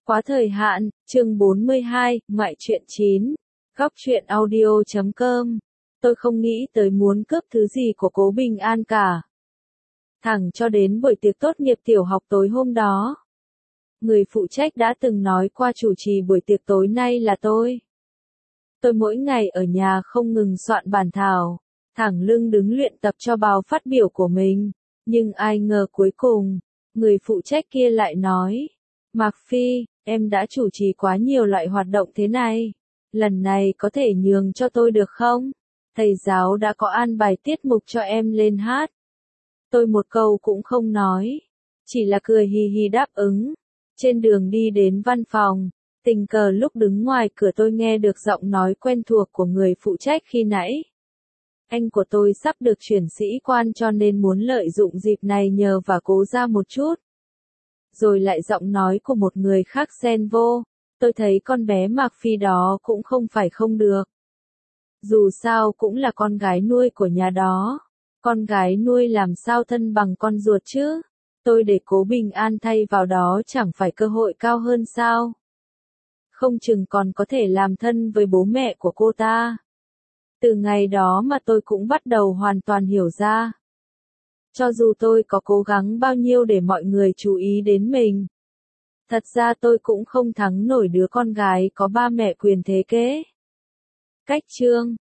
Quá thời hạn, chương 42, ngoại truyện 9, góc truyện audio.com. Tôi không nghĩ tới muốn cướp thứ gì của Cố Bình An cả. Thẳng cho đến buổi tiệc tốt nghiệp tiểu học tối hôm đó. Người phụ trách đã từng nói qua chủ trì buổi tiệc tối nay là tôi. Tôi mỗi ngày ở nhà không ngừng soạn bản thảo, thẳng lưng đứng luyện tập cho bài phát biểu của mình. Nhưng ai ngờ cuối cùng, người phụ trách kia lại nói, Mạc Phi, em đã chủ trì quá nhiều loại hoạt động thế này. Lần này có thể nhường cho tôi được không? Thầy giáo đã có an bài tiết mục cho em lên hát. Tôi một câu cũng không nói, chỉ là cười hì hì đáp ứng. Trên đường đi đến văn phòng, tình cờ lúc đứng ngoài cửa tôi nghe được giọng nói quen thuộc của người phụ trách khi nãy. Anh của tôi sắp được chuyển sĩ quan cho nên muốn lợi dụng dịp này nhờ và Cố ra một chút. Rồi lại giọng nói của một người khác xen vô, tôi thấy con bé Mạc Phi đó cũng không phải không được. Dù sao cũng là con gái nuôi của nhà đó, con gái nuôi làm sao thân bằng con ruột chứ, tôi để Cố Bình An thay vào đó chẳng phải cơ hội cao hơn sao? Không chừng còn có thể làm thân với bố mẹ của cô ta. Từ ngày đó mà tôi cũng bắt đầu hoàn toàn hiểu ra. Cho dù tôi có cố gắng bao nhiêu để mọi người chú ý đến mình, thật ra tôi cũng không thắng nổi đứa con gái có ba mẹ quyền thế kế. Cách chương